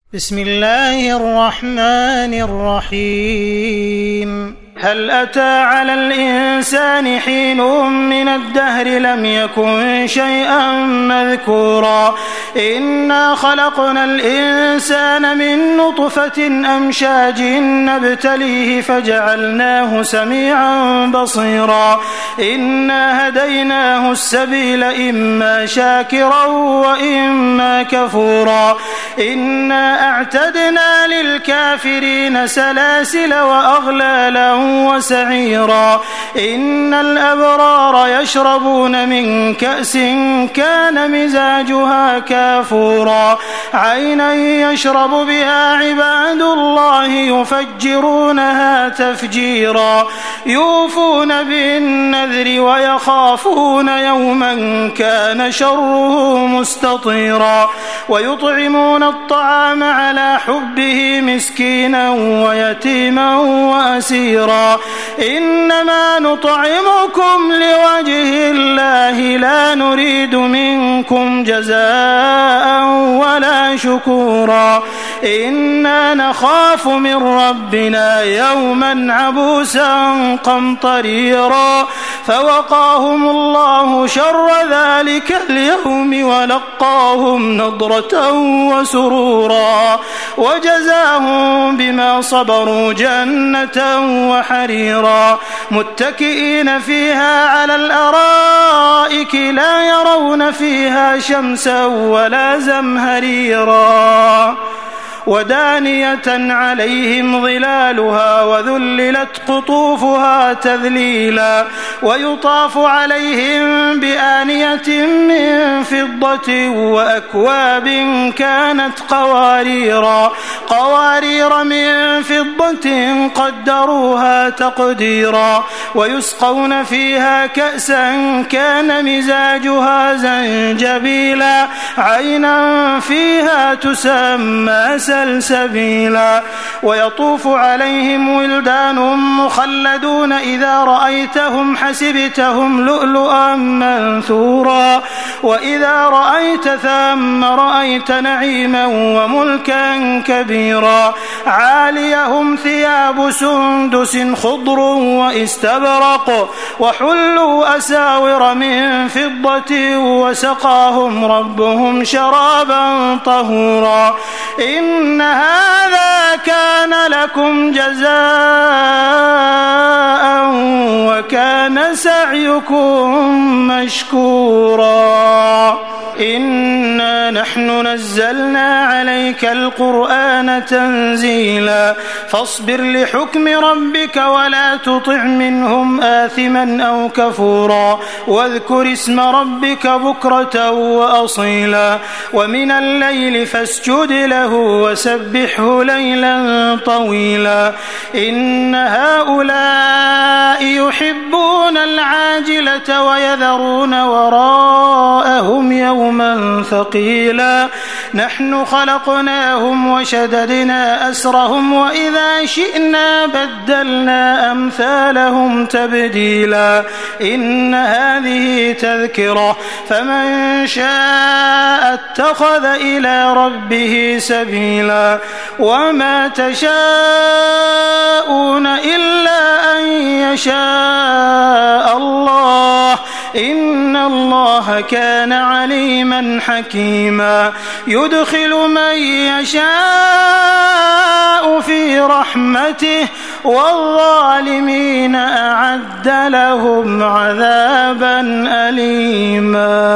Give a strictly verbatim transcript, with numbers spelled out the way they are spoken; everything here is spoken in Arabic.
بسم الله الرحمن الرحيم هل أتى على الإنسان حين من الدهر لم يكن شيئا مذكورا إنا خلقنا الإنسان من نطفة أمشاج نبتليه فجعلناه سميعا بصيرا إنا هديناه السبيل إما شاكرا وإما كفورا إنا أعتدنا للكافرين سلاسل وأغلالا وسعيرا إن الأبرار يشربون من كأس كان مزاجها كافورا عينا يشرب بها عباد الله يفجرونها تفجيرا يوفون بالنذر ويخافون يوما كان شره مستطيرا ويطعمون الطعام على حبه مسكينا ويتيما وأسيرا إنما نطعمكم لوجه الله لا نريد منكم جزاء ولا شكورا إنا نخاف من ربنا يوما عبوسا قمطريرا فوقاهم الله شر ذلك اليوم ولقاهم نضرة وسرورا وجزاهم بما صبروا جنة وحريرا متكئين فيها على الأرائك لا يرون فيها شمسا ولا زمهريرا ودانية عليهم ظلالها وذللت قطوفها تذليلا ويطاف عليهم بآنية من فضة وأكواب كانت قواريرا قوارير من فضة قدروها تقديرا ويسقون فيها كأسا كان مزاجها زنجبيلا عينا فيها تسمى سلسبيلا ويطوف عليهم ولدان مخلدون إذا رأيتهم حسبتهم لؤلؤا منثورا وإذا رأيت ثم رأيت نعيما وملكا كبيرا عاليهم ثياب سندس خضر واستبرق وحلوا أساور من فضة وسقاهم ربهم شرابا طهورا إن هذا كان لكم جزاء وكان سعيكم مشكورا إنا نحن نزلنا عليك القرآن تنزيلا فاصبر لحكم ربك ولا تطع منهم آثما أو كفورا واذكر اسم ربك بكرة وأصيلا ومن الليل فاسجد له وسبحه ليلا طويلا إن هؤلاء يحبون العاجلة ويذرون وراءهم يوما ثقيلا نحن خلقناهم وشددنا أسرهم وإذا شئنا بدلنا أمثالهم تبديلا إن هذه تذكرة فمن شاء اتخذ إلى ربه سبيلا وما تشاءون إلا أن يشاء الله إن الله كان عليما حكيما يدخل من يشاء في رحمته والظالمين أعد لهم عذابا أليما.